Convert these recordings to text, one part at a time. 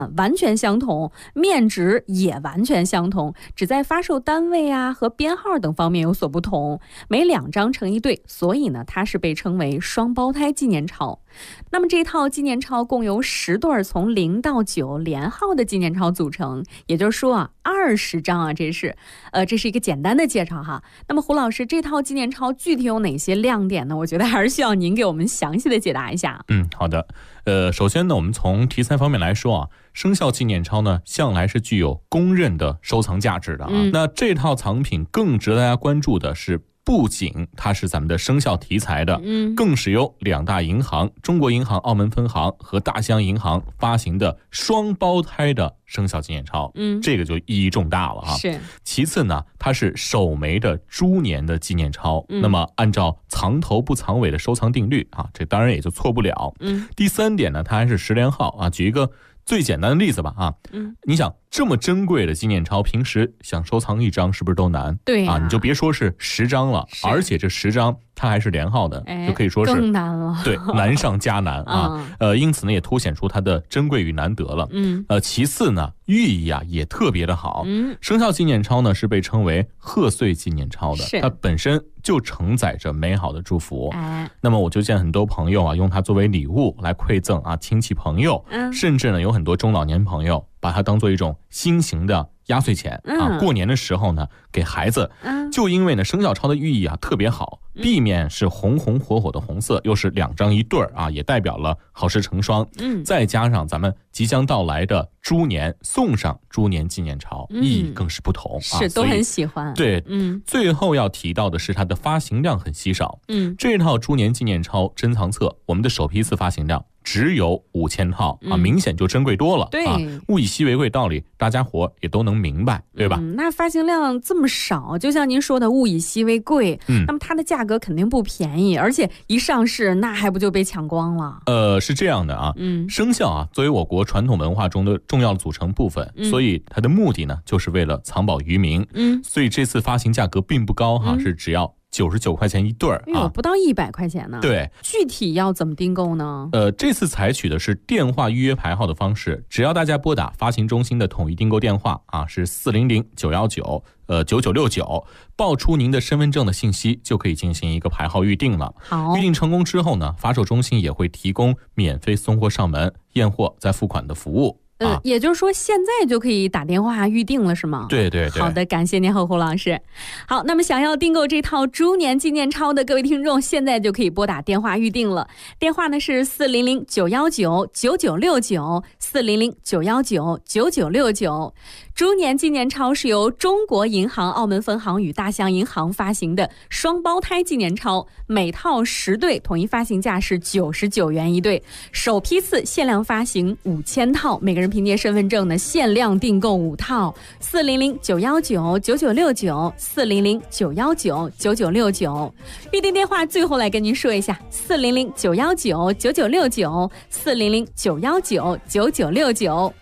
完全相同，面值也完全相同，只在发售单位和编号等方面有所不同，每2张成一对，所以呢，它是被称为双胞胎纪念钞。那么这套纪念钞共由10对从0到9连号的纪念钞组成，也就是说20张这是一个简单的介绍哈。那么胡老师，这套纪念钞具体有哪些亮点呢？我觉得还是需要您给我们详细的解答一下。 好的。首先呢，我们从题材方面来说生肖纪念钞呢，向来是具有公认的收藏价值的那这套藏品更值得大家关注的是，不仅它是咱们的生肖题材的，更是由2大银行中国银行澳门分行和大西洋银行发行的双胞胎的生肖纪念钞，这个就意义重大了是。 其次呢，它是首枚的猪年的纪念钞，那么按照藏头不藏尾的收藏定律这当然也就错不了。第3点呢，它还是10连号举一个最简单的例子吧你想这么珍贵的纪念钞，平时想收藏1张是不是都难？ 对你就别说是10张了，而且这10张它还是连号的，就可以说是更难了。 对，难上加难因此呢，也凸显出它的珍贵与难得了。其次呢，寓意也特别的好。生肖纪念钞呢是被称为贺岁纪念钞的，它本身就承载着美好的祝福。那么我就见很多朋友用它作为礼物来馈赠亲戚朋友，甚至呢有很多中老年朋友把它当做一种新型的压岁钱过年的时候呢给孩子。就因为呢生肖钞的寓意特别好，避免是红红火火的红色，又是2张一对也代表了好事成双。再加上咱们即将到来的猪年，送上猪年纪念钞，意义更是不同是都很喜欢。 对，最后要提到的是它的发行量很稀少。这套猪年纪念钞珍藏册，我们的首批次发行量只有5000套明显就珍贵多了。 对物以稀为贵道理大家伙也都能明白，对吧？ 那发行量这么少，就像您说的物以稀为贵，那么它的价格肯定不便宜，而且一上市那还不就被抢光了？ 是这样的生肖作为我国传统文化中的重要组成部分，所以它的目的呢就是为了藏宝于民。所以这次发行价格并不高是只要99块钱一对不到100块钱呢。 对， 具体要怎么订购呢？ 这次采取的是电话预约排号的方式，只要大家拨打发行中心的统一订购电话是400-919-9969，报出您的身份证的信息，就可以进行一个排号预定了。 好， 预定成功之后呢，发售中心也会提供免费送货上门、验货再付款的服务。 也就是说现在就可以打电话预定了是吗？ 对对对。 好的，感谢您胡老师。好，那么想要订购这套猪年纪念钞的各位听众，现在就可以拨打电话预定了。电话呢是400-919-9969 400-919-9969。猪年纪念钞是由中国银行澳门分行与大西洋银行发行的双胞胎纪念钞，每套10对，统一发行价是99元一对，首批次限量发行5000套，每个人凭借身份证呢限量订购5套。400-919-9969 400-919-9969。预订电话最后来跟您说一下，400-919-9969 400-919-9969。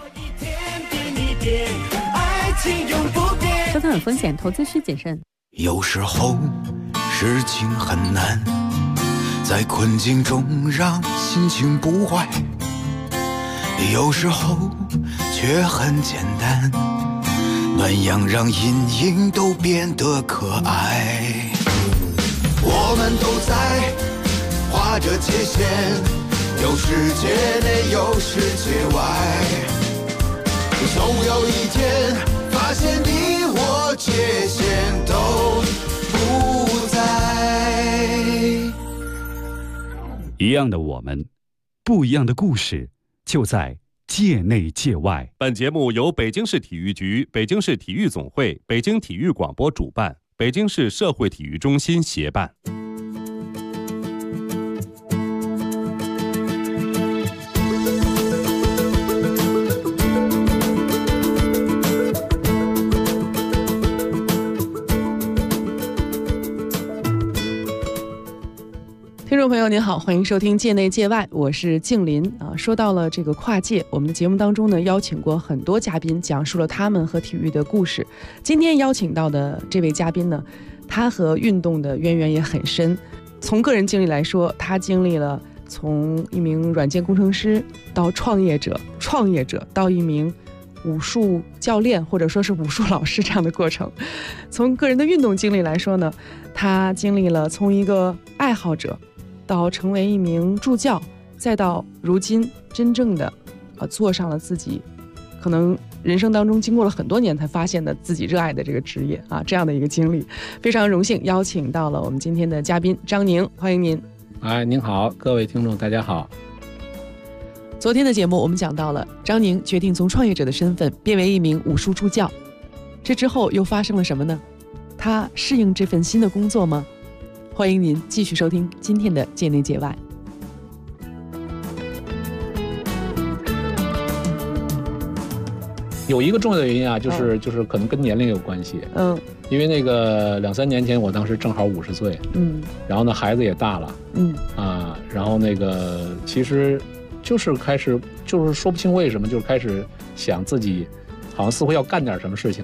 收藏有风险，投资需谨慎。 有时候事情很难，在困境中让心情不坏，有时候却很简单，暖阳让阴影都变得可爱。我们都在画着界限，有世界内有世界外，总有一天发现你我界限都不在。 一样的我们，不一样的故事，就在界内界外。 本节目由北京市体育局、北京市体育总会、北京体育广播主办，北京市社会体育中心协办。 听众朋友您好，欢迎收听界内界外，我是静林说到了这个跨界，我们的节目当中呢邀请过很多嘉宾，讲述了他们和体育的故事。今天邀请到的这位嘉宾呢，他和运动的渊源也很深。从个人经历来说，他经历了从一名软件工程师到创业者到一名武术教练或者说是武术老师这样的过程。从个人的运动经历来说呢，他经历了从一个爱好者到成为一名助教，再到如今真正的做上了自己可能人生当中经过了很多年才发现的自己热爱的这个职业这样的一个经历。非常荣幸邀请到了我们今天的嘉宾张宁，欢迎您。 您好，各位听众大家好。 昨天的节目我们讲到了张宁决定从创业者的身份变为一名武术助教，这之后又发生了什么呢？他适应这份新的工作吗？欢迎您继续收听今天的界内界外。 有一个重要的原因就是可能跟年龄有关系。因为那个2-3年前我当时正好50岁，然后呢孩子也大了，然后那个其实就是开始就是说不清为什么，就是开始想自己好像似乎要干点什么事情。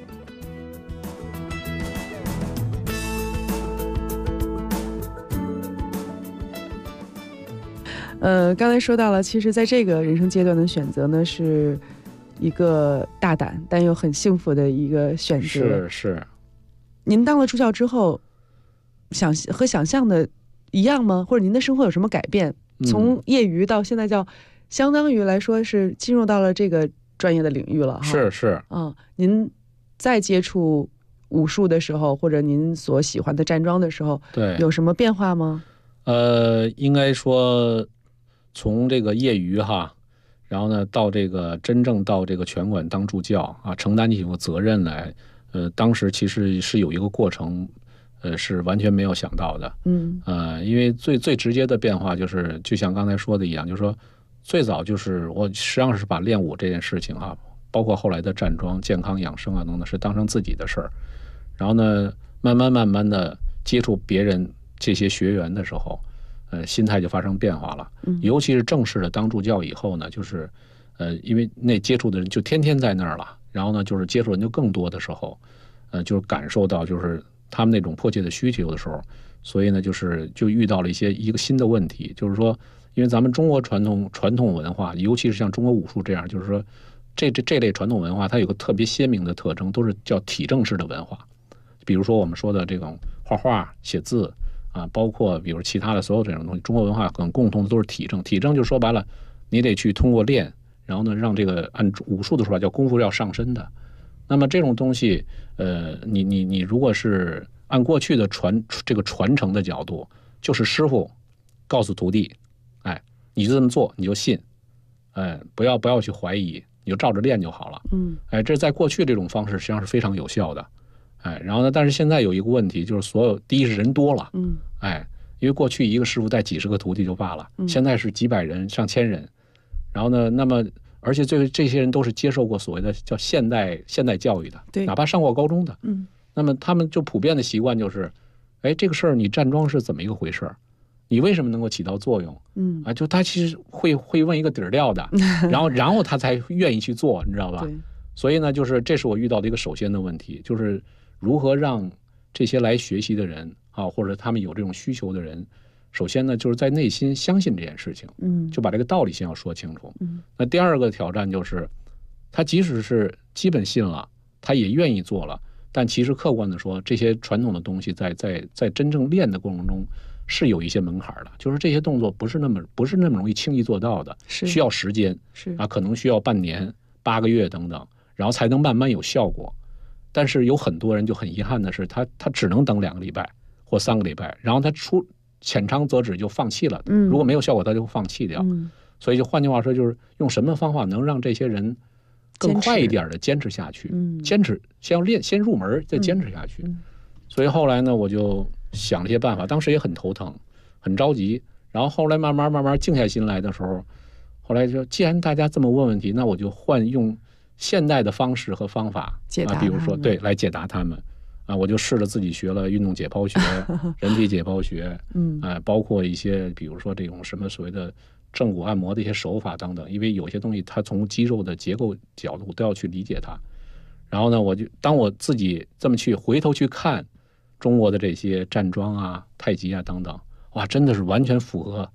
刚才说到了，其实在这个人生阶段的选择呢，是一个大胆但又很幸福的一个选择。 是。 您当了助教之后，和想象的一样吗？或者您的生活有什么改变？从业余到现在相当于来说是进入到了这个专业的领域了。 是。 您在接触武术的时候，或者您所喜欢的站桩的时候， 对， 有什么变化吗？ 应该说从这个业余然后呢到这个真正到这个拳馆当助教承担起这个责任来，当时其实是有一个过程，是完全没有想到的。因为最直接的变化就是就像刚才说的一样，就是说最早就是我实际上是把练武这件事情包括后来的站桩、健康养生等等，是当成自己的事儿。然后呢慢慢的接触别人这些学员的时候，心态就发生变化了。尤其是正式的当助教以后呢，就是因为那接触的人就天天在那儿了，然后呢就是接触人就更多的时候，就是感受到就是他们那种迫切的需求的时候，所以呢就遇到了一个新的问题，就是说因为咱们中国传统文化，尤其是像中国武术这样，就是说这类传统文化它有个特别鲜明的特征，都是叫体证式的文化。比如说我们说的这种画画、写字包括比如其他的所有这种东西，中国文化很共同的都是体证。体证就说白了，你得去通过练，然后呢让这个按武术的说法叫功夫要上身的。那么这种东西你如果是按过去的传承的角度，就是师傅告诉徒弟，你就这么做你就信，不要去怀疑，你就照着练就好了。这在过去这种方式实际上是非常有效的。然后呢但是现在有一个问题，就是第一是人多了，因为过去一个师傅带几十个徒弟就罢了，现在是几百人上千人。然后呢那么而且这些人都是接受过所谓的叫现代教育的，对，哪怕上过高中的，那么他们就普遍的习惯就是，这个事儿你站桩是怎么一个回事儿？你为什么能够起到作用？就他其实会问一个底儿掉的，然后他才愿意去做，你知道吧？所以呢，就是这是我遇到的一个首先的问题，就是如何让这些来学习的人或者他们有这种需求的人，首先呢就是在内心相信这件事情，就把这个道理先要说清楚。那第二个挑战就是，他即使是基本信了，他也愿意做了，但其实客观的说，这些传统的东西在真正练的过程中是有一些门槛的，就是这些动作不是那么容易轻易做到的，需要时间，可能需要半年、8个月等等，然后才能慢慢有效果。但是有很多人就很遗憾的是，他只能等2个礼拜或3个礼拜，然后他浅尝辄止就放弃了。如果没有效果，他就放弃掉。所以就换句话说，就是用什么方法能让这些人更快一点的坚持下去？坚持先要练，先入门，再坚持下去。所以后来呢，我就想了一些办法，当时也很头疼，很着急。然后后来慢慢静下心来的时候，后来就既然大家这么问问题，那我就用现代的方式和方法比如说来解答他们我就试着自己学了运动解剖学、人体解剖学，包括一些比如说这种什么所谓的正骨按摩的一些手法等等，因为有些东西它从肌肉的结构角度都要去理解它。然后呢，当我自己这么回头去看中国的这些站桩太极等等，哇，真的是完全符合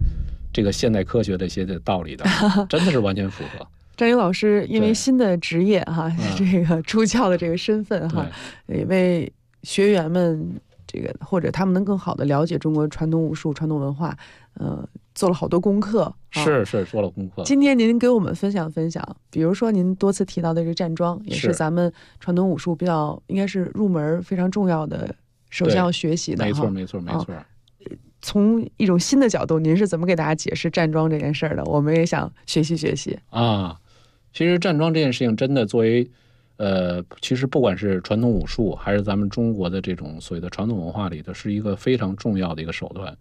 这个现代科学的一些道理的，真的是完全符合。 张勇老师因为新的职业哈，这个助教的这个身份哈，也为学员们这个或者他们能更好的了解中国传统武术、传统文化，做了好多功课。 是做了功课。 今天您给我们分享分享，比如说您多次提到的这个站桩，也是咱们传统武术比较应该是入门非常重要的，首先要学习的。 没错。 从一种新的角度，您是怎么给大家解释站桩这件事的？我们也想学习啊。其实站桩这件事情真的作为其实不管是传统武术还是咱们中国的这种所谓的传统文化里的，是一个非常重要的一个手段。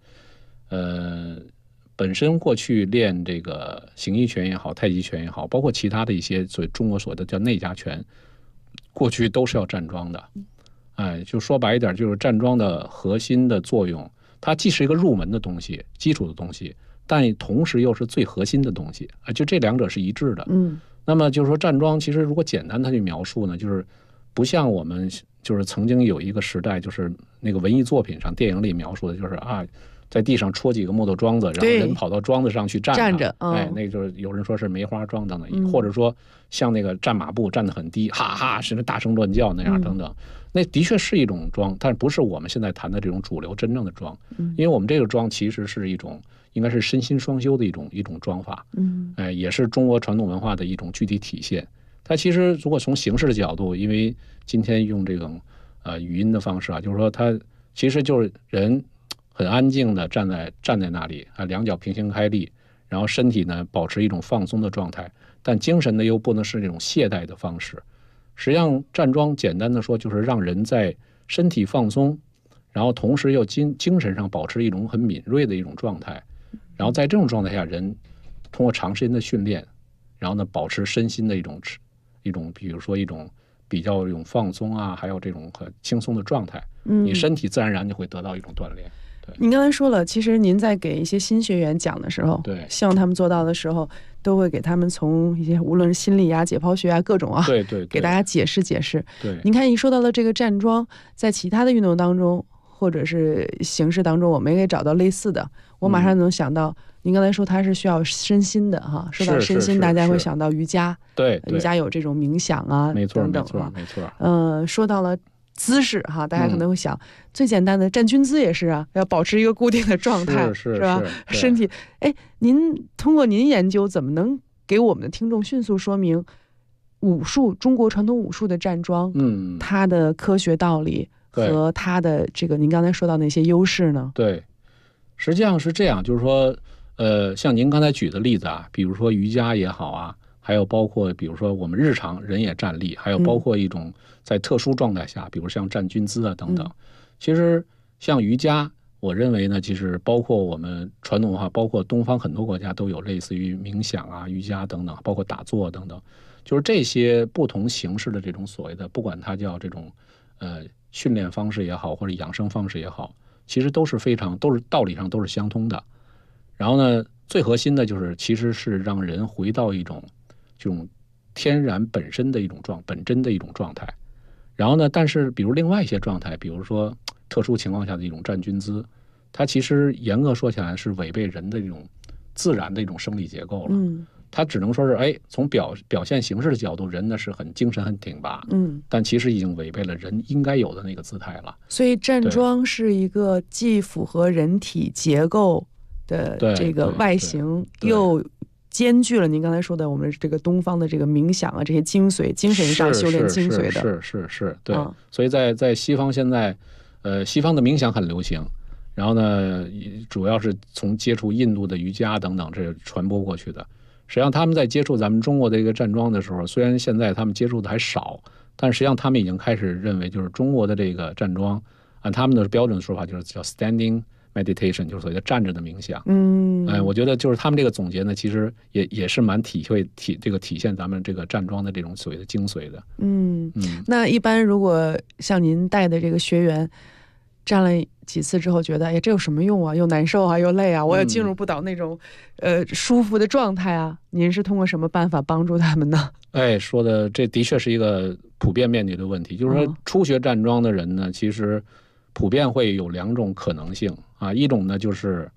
本身过去练这个形意拳也好，太极拳也好，包括其他的一些中国所谓的叫内家拳，过去都是要站桩的。就说白一点，就是站桩的核心的作用，它既是一个入门的东西、基础的东西，但同时又是最核心的东西。就这两者是一致的。那么就是说站桩其实如果简单的去描述呢，就是不像我们就是曾经有一个时代，就是那个文艺作品上电影里描述的，就是在地上戳几个木头桩子，然后人跑到桩子上去站着，那就是有人说是梅花桩等等，或者说像那个站马步站得很低，哈哈甚至大声乱叫那样等等，那的确是一种桩，但不是我们现在谈的这种主流真正的桩。因为我们这个桩其实是一种应该是身心双修的一种桩法，也是中国传统文化的一种具体体现。它其实如果从形式的角度，因为今天用这种语音的方式就是说它其实就是人很安静的站在那里两脚平行开立，然后身体呢保持一种放松的状态，但精神呢又不能是那种懈怠的方式。实际上站桩简单的说就是让人在身体放松，然后同时又精神上保持一种很敏锐的一种状态，然后在这种状态下，人通过长时间的训练，然后呢保持身心的一种比如说一种比较一种放松还有这种很轻松的状态，你身体自然而然就会得到一种锻炼。 您刚才说了，其实您在给一些新学员讲的时候，希望他们做到的时候，都会给他们从一些无论是心理解剖学各种给大家解释。您看，您说到了这个站桩，在其他的运动当中或者是形式当中，我们也找到类似的。我马上能想到，您刚才说它是需要身心的说到身心，大家会想到瑜伽。瑜伽有这种冥想等等没错。 说到了姿势大家可能会想，最简单的站军姿也是要保持一个固定的状态，是吧？身体，您通过您研究，怎么能给我们的听众迅速说明武术中国传统武术的站桩，它的科学道理和它的这个您刚才说到那些优势呢？ 对，实际上是这样，就是说，像您刚才举的例子比如说瑜伽也好还有包括比如说我们日常人也站立，还有包括一种在特殊状态下，比如像站军姿等等。其实像瑜伽，我认为呢，其实包括我们传统文化，包括东方很多国家都有类似于冥想瑜伽等等，包括打坐等等，就是这些不同形式的这种所谓的，不管它叫这种训练方式也好，或者养生方式也好，其实都是道理上都是相通的。然后呢，最核心的就是其实是让人回到一种这种天然本真的一种状态。然后呢，但是比如另外一些状态，比如说特殊情况下的一种站军姿，它其实严格说起来是违背人的这种自然的一种生理结构了。它只能说是从表现形式的角度，人呢是很精神很挺拔，但其实已经违背了人应该有的那个姿态了。 所以站桩是一个既符合人体结构的这个外形，又兼具了您刚才说的我们这个东方的这个冥想这些精髓，精神上修炼精髓的。 是，对。所以在西方现在，西方的冥想很流行，然后呢，主要是从接触印度的瑜伽等等这传播过去的。实际上他们在接触咱们中国的一个站桩的时候，虽然现在他们接触的还少，但实际上他们已经开始认为，就是中国的这个站桩，按他们的标准说法就是叫 standing meditation， 就是所谓的站着的冥想。我觉得就是他们这个总结呢，其实也是蛮体现咱们这个站桩的这种所谓的精髓的。 那一般如果像您带的这个学员站了几次之后觉得这有什么用又难受又累我也进入不到那种舒服的状态您是通过什么办法帮助他们呢？ 说的这的确是一个普遍面对的问题，就是说初学站桩的人呢，其实普遍会有两种可能性一种呢就是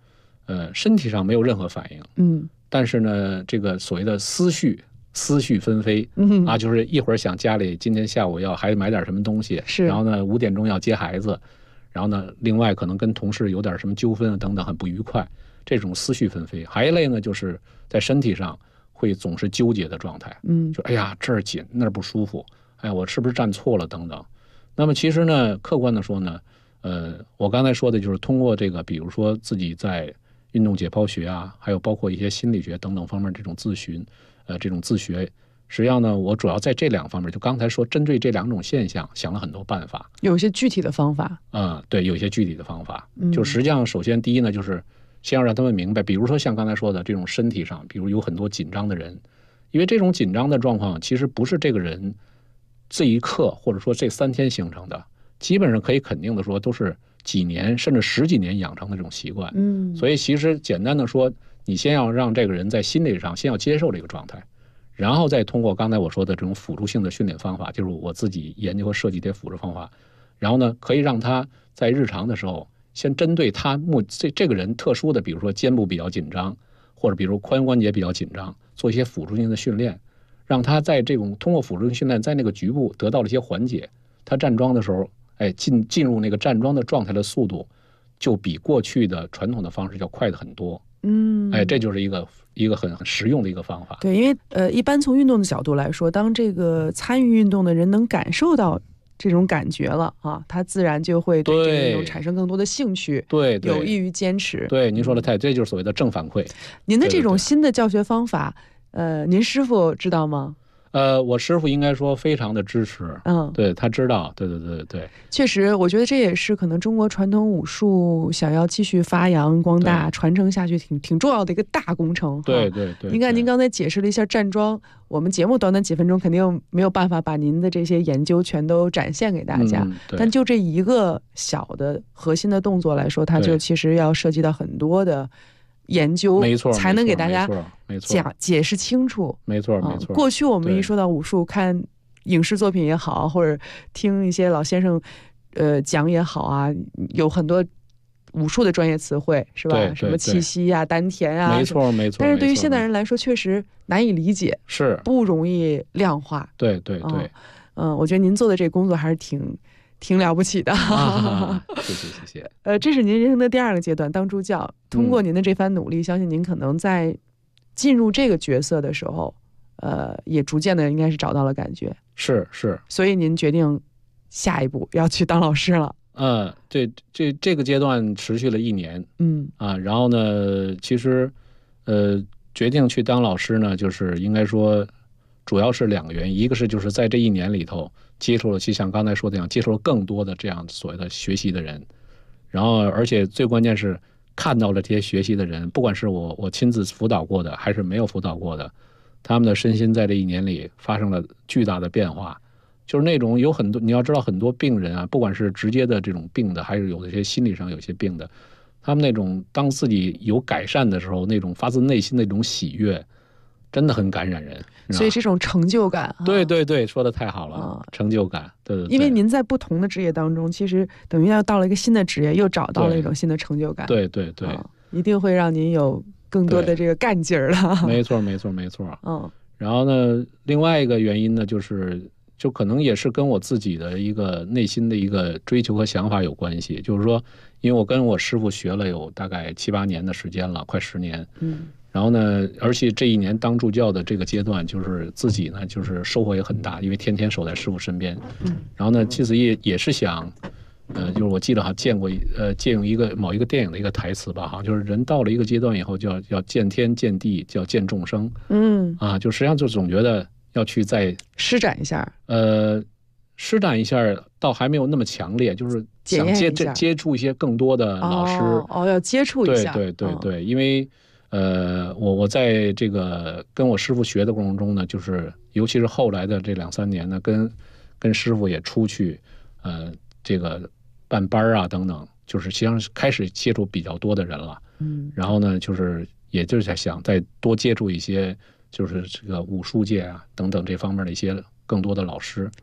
身体上没有任何反应，但是呢，这个所谓的思绪纷飞，就是一会儿想家里今天下午还买点什么东西，然后呢5点钟要接孩子，然后呢另外可能跟同事有点什么纠纷等等，很不愉快，这种思绪纷飞。还一类呢，就是在身体上会总是纠结的状态，就哎呀这儿紧那儿不舒服，哎呀我是不是站错了等等。那么其实呢，客观的说呢，我刚才说的就是通过这个，比如说自己在运动解剖学啊，还有包括一些心理学等等方面这种自询，这种自学，实际上呢，我主要在这2方面，就刚才说针对这2种现象想了很多办法， 有一些具体的方法。 对，有一些具体的方法。就实际上，首先第一呢，就是先要让他们明白，比如说像刚才说的这种身体上，比如有很多紧张的人，因为这种紧张的状况其实不是这个人这一刻或者说这3天形成的，基本上可以肯定的说都是几年甚至10几年养成的这种习惯。所以其实简单的说，你先要让这个人在心理上先要接受这个状态，然后再通过刚才我说的这种辅助性的训练方法，就是我自己研究和设计这辅助方法，然后呢可以让他在日常的时候先针对他这个人特殊的，比如说肩部比较紧张，或者比如髋关节比较紧张，做一些辅助性的训练，让他在这种通过辅助性训练在那个局部得到了一些缓解，他站桩的时候进入那个站桩的状态的速度就比过去的传统的方式要快的很多。这就是一个很实用的一个方法。 对，因为一般从运动的角度来说，当这个参与运动的人能感受到这种感觉了啊，他自然就会对这个运动产生更多的兴趣， 对， 有益于坚持。 对，您说的这就是所谓的正反馈。 您的这种新的教学方法，您师傅知道吗？ 我师傅应该说非常的支持，对，他知道，对， 确实，我觉得这也是可能中国传统武术想要继续发扬光大、传承下去挺重要的一个大工程。 对。 您看，您刚才解释了一下站桩，我们节目短短几分钟肯定没有办法把您的这些研究全都展现给大家，但就这一个小的核心的动作来说，它就其实要涉及到很多的研究， 没错， 才能给大家解释清楚。 没错。 过去我们一说到武术，看影视作品也好，或者听一些老先生讲也好啊，有很多武术的专业词汇，是吧？ 对， 什么气息啊、丹田啊， 没错。 但是对于现代人来说，确实难以理解， 是不容易量化。 对。 我觉得您做的这个工作还是挺了不起的。 谢谢。 这是您人生的第2个阶段，当助教。通过您的这番努力，相信您可能在进入这个角色的时候，也逐渐的应该是找到了感觉。 是。 所以您决定下一步要去当老师了。 这个阶段持续了1年。然后呢，其实决定去当老师呢，就是应该说主要是2个原因，一个是就是在这1年里头接触了，就像刚才说的一样，接触了更多的这样所谓的学习的人，然后而且最关键是看到了这些学习的人，不管是我亲自辅导过的还是没有辅导过的，他们的身心在这1年里发生了巨大的变化。就是那种有很多，你要知道很多病人啊，不管是直接的这种病的，还是有的些心理上有些病的，他们那种当自己有改善的时候，那种发自内心的那种喜悦，真的很感染人。 所以这种成就感， 对，说的太好了，成就感，对。 因为您在不同的职业当中，其实等于要到了一个新的职业，又找到了一种新的成就感。 对， 一定会让您有更多的这个干劲儿了。 没错。然后呢，另外一个原因呢，就可能也是跟我自己的一个内心的一个追求和想法有关系，就是说，因为我跟我师傅学了有大概7、8年的时间了，快10年。然后呢，而且这1年当助教的这个阶段，就是自己呢，就是收获也很大，因为天天守在师傅身边。然后呢，其实也是想，就是我记得见过借用某一个电影的一个台词吧，就是人到了一个阶段以后，就要见天见地，就要见众生。就实际上就总觉得要去再施展一下， 施展一下倒还没有那么强烈，就是想接触一些更多的老师。 要接触一下。 对，因为我在这个跟我师傅学的过程中呢，就是尤其是后来的这2、3年呢，跟师傅也出去这个办班啊等等，就是实际上开始接触比较多的人了。然后呢，也就是在想再多接触一些，就是这个武术界啊等等这方面的一些更多的老师， 要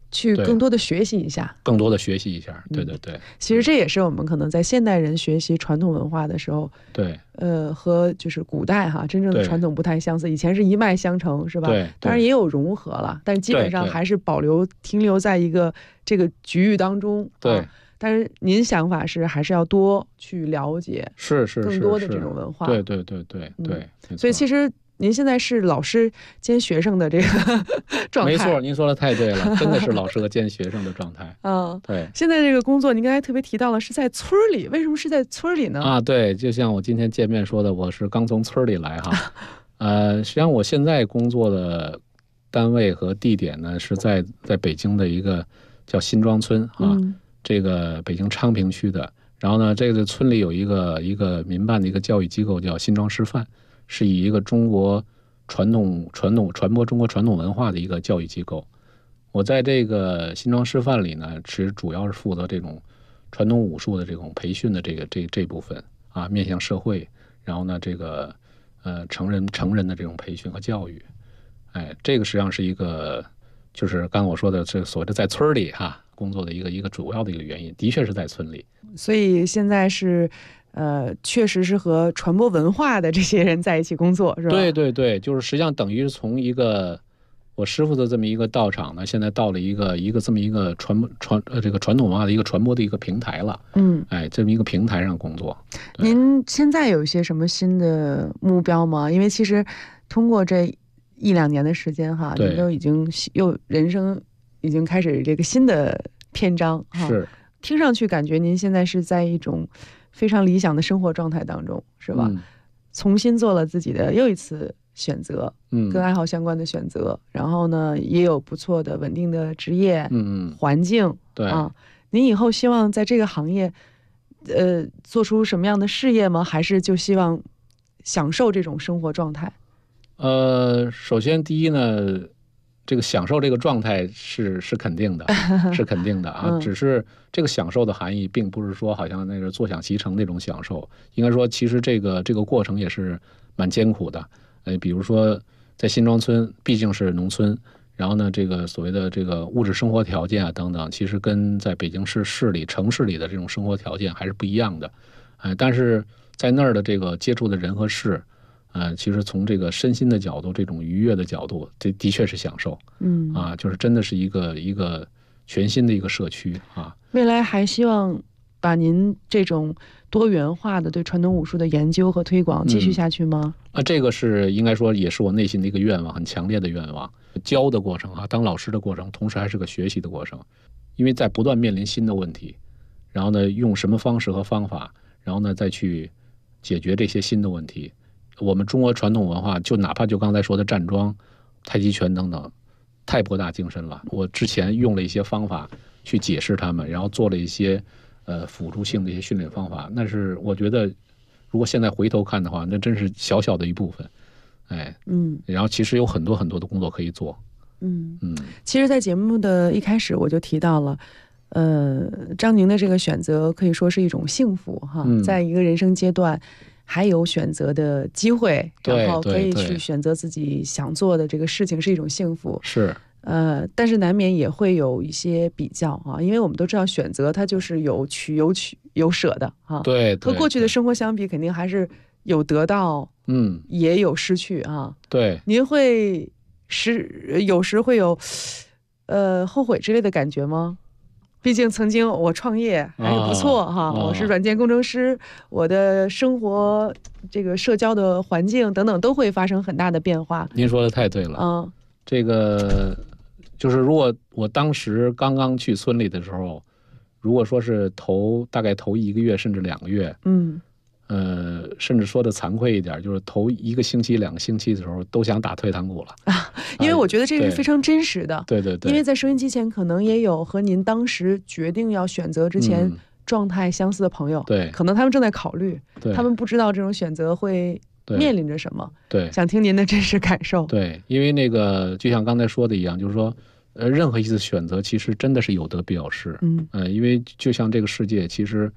去更多的学习一下， 更多的学习一下，对对对。 其实这也是我们可能在现代人学习传统文化的时候， 对， 和就是古代真正的传统不太相似。以前是一脉相承，是吧？ 对， 当然也有融合了，但基本上还是停留在一个这个局域当中。 对。 但是您想法是还是要多去了解， 是更多的这种文化。 对对对对对。 所以其实您现在是老师兼学生的这个状态。 没错，您说的太对了，真的是老师和兼学生的状态。对。 现在这个工作，您刚才特别提到了是在村里，为什么是在村里呢？ 对，就像我今天见面说的，我是刚从村里来哈。实际上我现在工作的单位和地点呢是在北京的一个叫新庄村这个北京昌平区的。然后呢，这个村里有一个民办的一个教育机构叫新庄师范，是以一个中国传播中国传统文化的一个教育机构。我在这个新庄师范里呢，其实主要是负责这种传统武术的这种培训的这部分面向社会，然后呢这个成人的这种培训和教育。这个实际上是一个就是刚才我说的这所谓的在村里工作的一个主要的一个原因，的确是在村里。 所以现在是确实是和传播文化的这些人在一起工作，是吧？ 对对对，就是实际上等于是从一个我师傅的这么一个道场呢，现在到了一个这么一个这个传统文化的一个传播的一个平台了。这么一个平台上工作。 您现在有一些什么新的目标吗？因为其实通过这1-2年的时间您都已经人生已经开始这个新的篇章是。 听上去感觉您现在是在一种非常理想的生活状态当中，是吧？重新做了自己的又一次选择，跟爱好相关的选择，然后呢也有不错的稳定的职业环境。 对您以后希望在这个行业做出什么样的事业吗？还是就希望享受这种生活状态？ 首先第一呢，这个享受这个状态是肯定的，是肯定的只是这个享受的含义并不是说好像那个坐享其成那种享受，应该说其实这个过程也是蛮艰苦的。比如说在新庄村毕竟是农村，然后呢这个所谓的这个物质生活条件等等，其实跟在北京城市里的这种生活条件还是不一样的。但是在那儿的这个接触的人和事其实从这个身心的角度，这种愉悦的角度，这的确是享受。就是真的是一个全新的一个社区未来还希望把您这种多元化的对传统武术的研究和推广继续下去吗？ 这个是应该说也是我内心的一个愿望，很强烈的愿望。教的过程当老师的过程，同时还是个学习的过程，因为在不断面临新的问题，然后呢用什么方式和方法，然后呢再去解决这些新的问题。我们中国传统文化，就哪怕就刚才说的站桩、太极拳等等，太博大精深了。我之前用了一些方法去解释它们，然后做了一些辅助性的一些训练方法。但是我觉得，如果现在回头看的话，那真是小小的一部分。然后其实有很多很多的工作可以做。 其实，在节目的一开始我就提到了，张宁的这个选择可以说是一种幸福在一个人生阶段。还有选择的机会，然后可以去选择自己想做的这个事情，是一种幸福。 是， 但是难免也会有一些比较因为我们都知道选择它就是有取有舍的对， 和过去的生活相比，肯定还是有得到，也有失去对， 您会有时会有后悔之类的感觉吗？毕竟曾经我创业还是不错我是软件工程师，我的生活这个社交的环境等等都会发生很大的变化。 您说的太对了这个就是如果我当时刚刚去村里的时候，如果说是大概头1个月甚至2个月甚至说的惭愧一点，就是头1个星期2个星期的时候都想打退堂鼓了因为我觉得这个是非常真实的。 对对对， 因为在收音机前可能也有和您当时决定要选择之前状态相似的朋友， 对， 可能他们正在考虑，他们不知道这种选择会面临着什么， 对， 想听您的真实感受。 对，因为那个就像刚才说的一样，就是说任何一次选择其实真的是有得必有失因为就像这个世界其实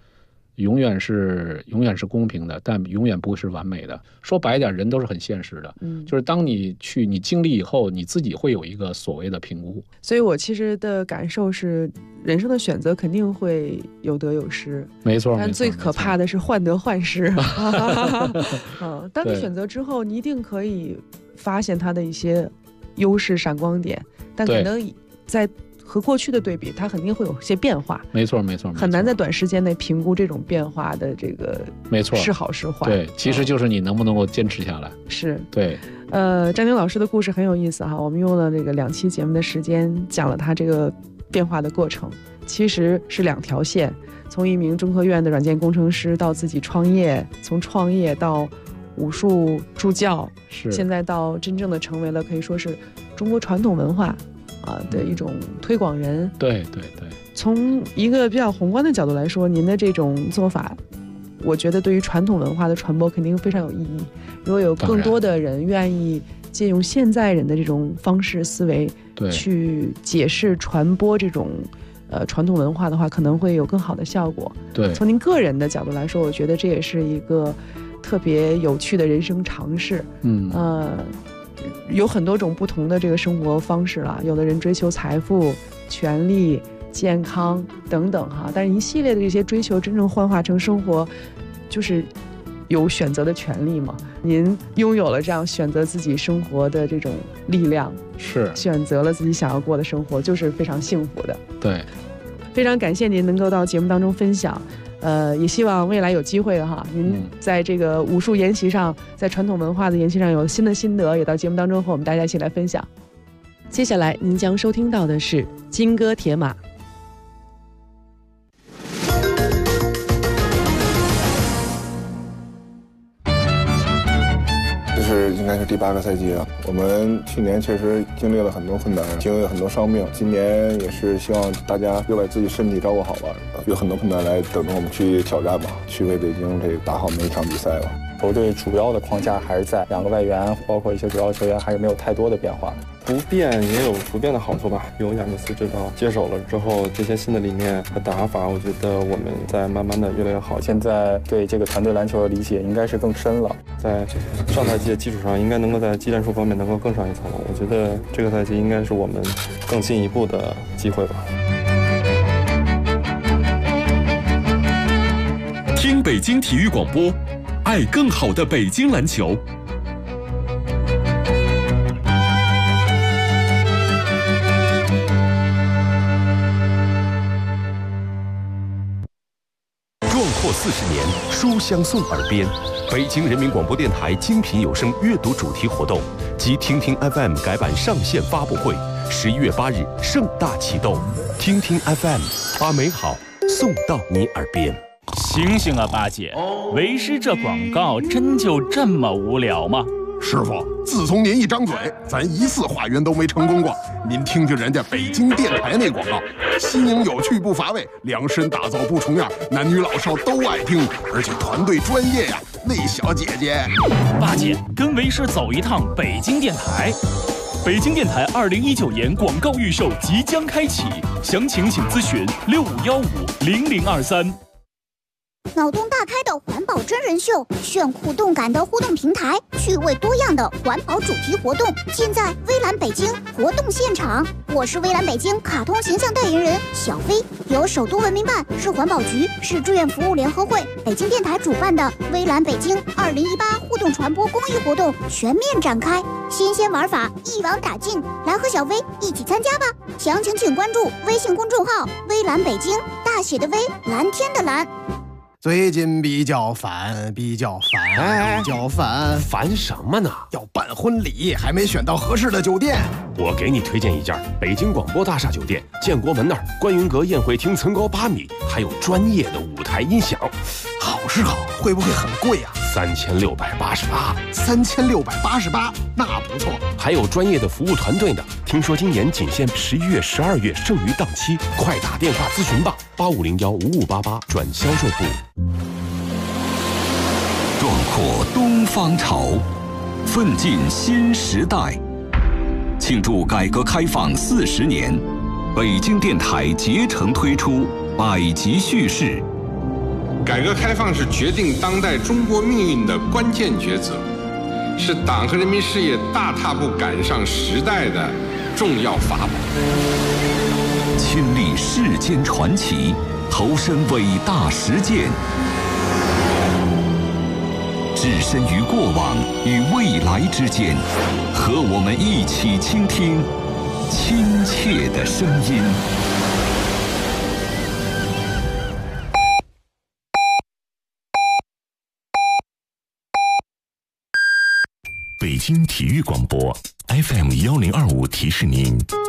永远是公平的，但永远不会是完美的。说白一点，人都是很现实的。就是当你经历以后，你自己会有一个所谓的评估。 所以我其实的感受是，人生的选择肯定会有得有失， 没错。 但最可怕的是患得患失。当你选择之后，你一定可以发现它的一些优势闪光点，但可能在和过去的对比，它肯定会有些变化。 没错，很难在短时间内评估这种变化的这个没错是好是坏。 对，其实就是你能不能够坚持下来。 是对。 张宁老师的故事很有意思哈，我们用了这个2期节目的时间讲了他这个变化的过程，其实是2条线，从一名中科院的软件工程师到自己创业，从创业到武术助教，现在到真正的成为了可以说是中国传统文化的一种推广人。 对。 从一个比较宏观的角度来说，您的这种做法，我觉得对于传统文化的传播肯定非常有意义。如果有更多的人愿意借用现在人的这种方式思维去解释传播这种传统文化的话，可能会有更好的效果。 对， 从您个人的角度来说，我觉得这也是一个特别有趣的人生尝试。有很多种不同的这个生活方式了，有的人追求财富、权利、健康等等哈，但是一系列的这些追求真正幻化成生活，就是有选择的权利嘛。您拥有了这样选择自己生活的这种力量， 是选择了自己想要过的生活，就是非常幸福的。 对， 非常感谢您能够到节目当中分享。也希望未来有机会的哈，您在这个武术研习上，在传统文化的研习上有新的心得，也到节目当中和我们大家一起来分享。接下来您将收听到的是金戈铁马。 应该是第8个赛季了。我们去年确实经历了很多困难，经历了很多伤病。今年也是希望大家又把自己身体照顾好吧，有很多困难来等着我们去挑战吧，去为北京这打好每一场比赛吧。 球队主要的框架还是在2个外援，包括一些主要球员，还是没有太多的变化。 不变也有不变的好处吧。由亚尼斯指导接手了之后，这些新的理念和打法，我觉得我们在慢慢的越来越好。 现在对这个团队篮球的理解应该是更深了， 在上赛季的基础上，应该能够在技战术方面能够更上一层楼。我觉得这个赛季应该是我们更进一步的机会吧。 听北京体育广播，爱更好的北京篮球。 壮阔40年，书香送耳边。北京人民广播电台精品有声阅读主题活动及听听 FM 改版上线发布会，11月8日盛大启动。听听 FM， 把美好送到你耳边。 醒醒啊，八姐！为师这广告真就这么无聊吗？ 师傅，自从您一张嘴，咱1次化缘都没成功过。您听听人家北京电台那广告，新颖有趣不乏味，量身打造不重样，男女老少都爱听，而且团队专业呀。那小姐姐， 八姐跟为师走一趟北京电台。北京电台2019年广告预售即将开启，详情请咨询65150023。 脑洞大开的环保真人秀，炫酷动感的互动平台，趣味多样的环保主题活动，尽在微蓝北京活动现场。我是微蓝北京卡通形象代言人小飞，由首都文明办、市环保局、市志愿服务联合会、北京电台主办的微蓝北京2018互动传播公益活动全面展开，新鲜玩法一网打尽，来和小飞一起参加吧！详情请关注微信公众号微蓝北京，大写的微，蓝天的蓝。 最近比较烦， 烦什么呢？ 要办婚礼，还没选到合适的酒店。 我给你推荐一家北京广播大厦酒店，建国门那儿观云阁宴会厅层高8米，还有专业的舞台音响。 好是好，会不会很贵啊 ？3688， 那不错。 还有专业的服务团队呢。听说今年仅限11月、12月剩余档期，快打电话咨询吧，85015588转销售部。 壮阔东方潮，奋进新时代。庆祝改革开放40年，北京电台竭诚推出百集叙事， 改革开放是决定当代中国命运的关键抉择，是党和人民事业大踏步赶上时代的重要法宝。 亲历世间传奇，投身伟大实践，置身于过往与未来之间，和我们一起倾听亲切的声音。 北京体育广播 FM1025提示您。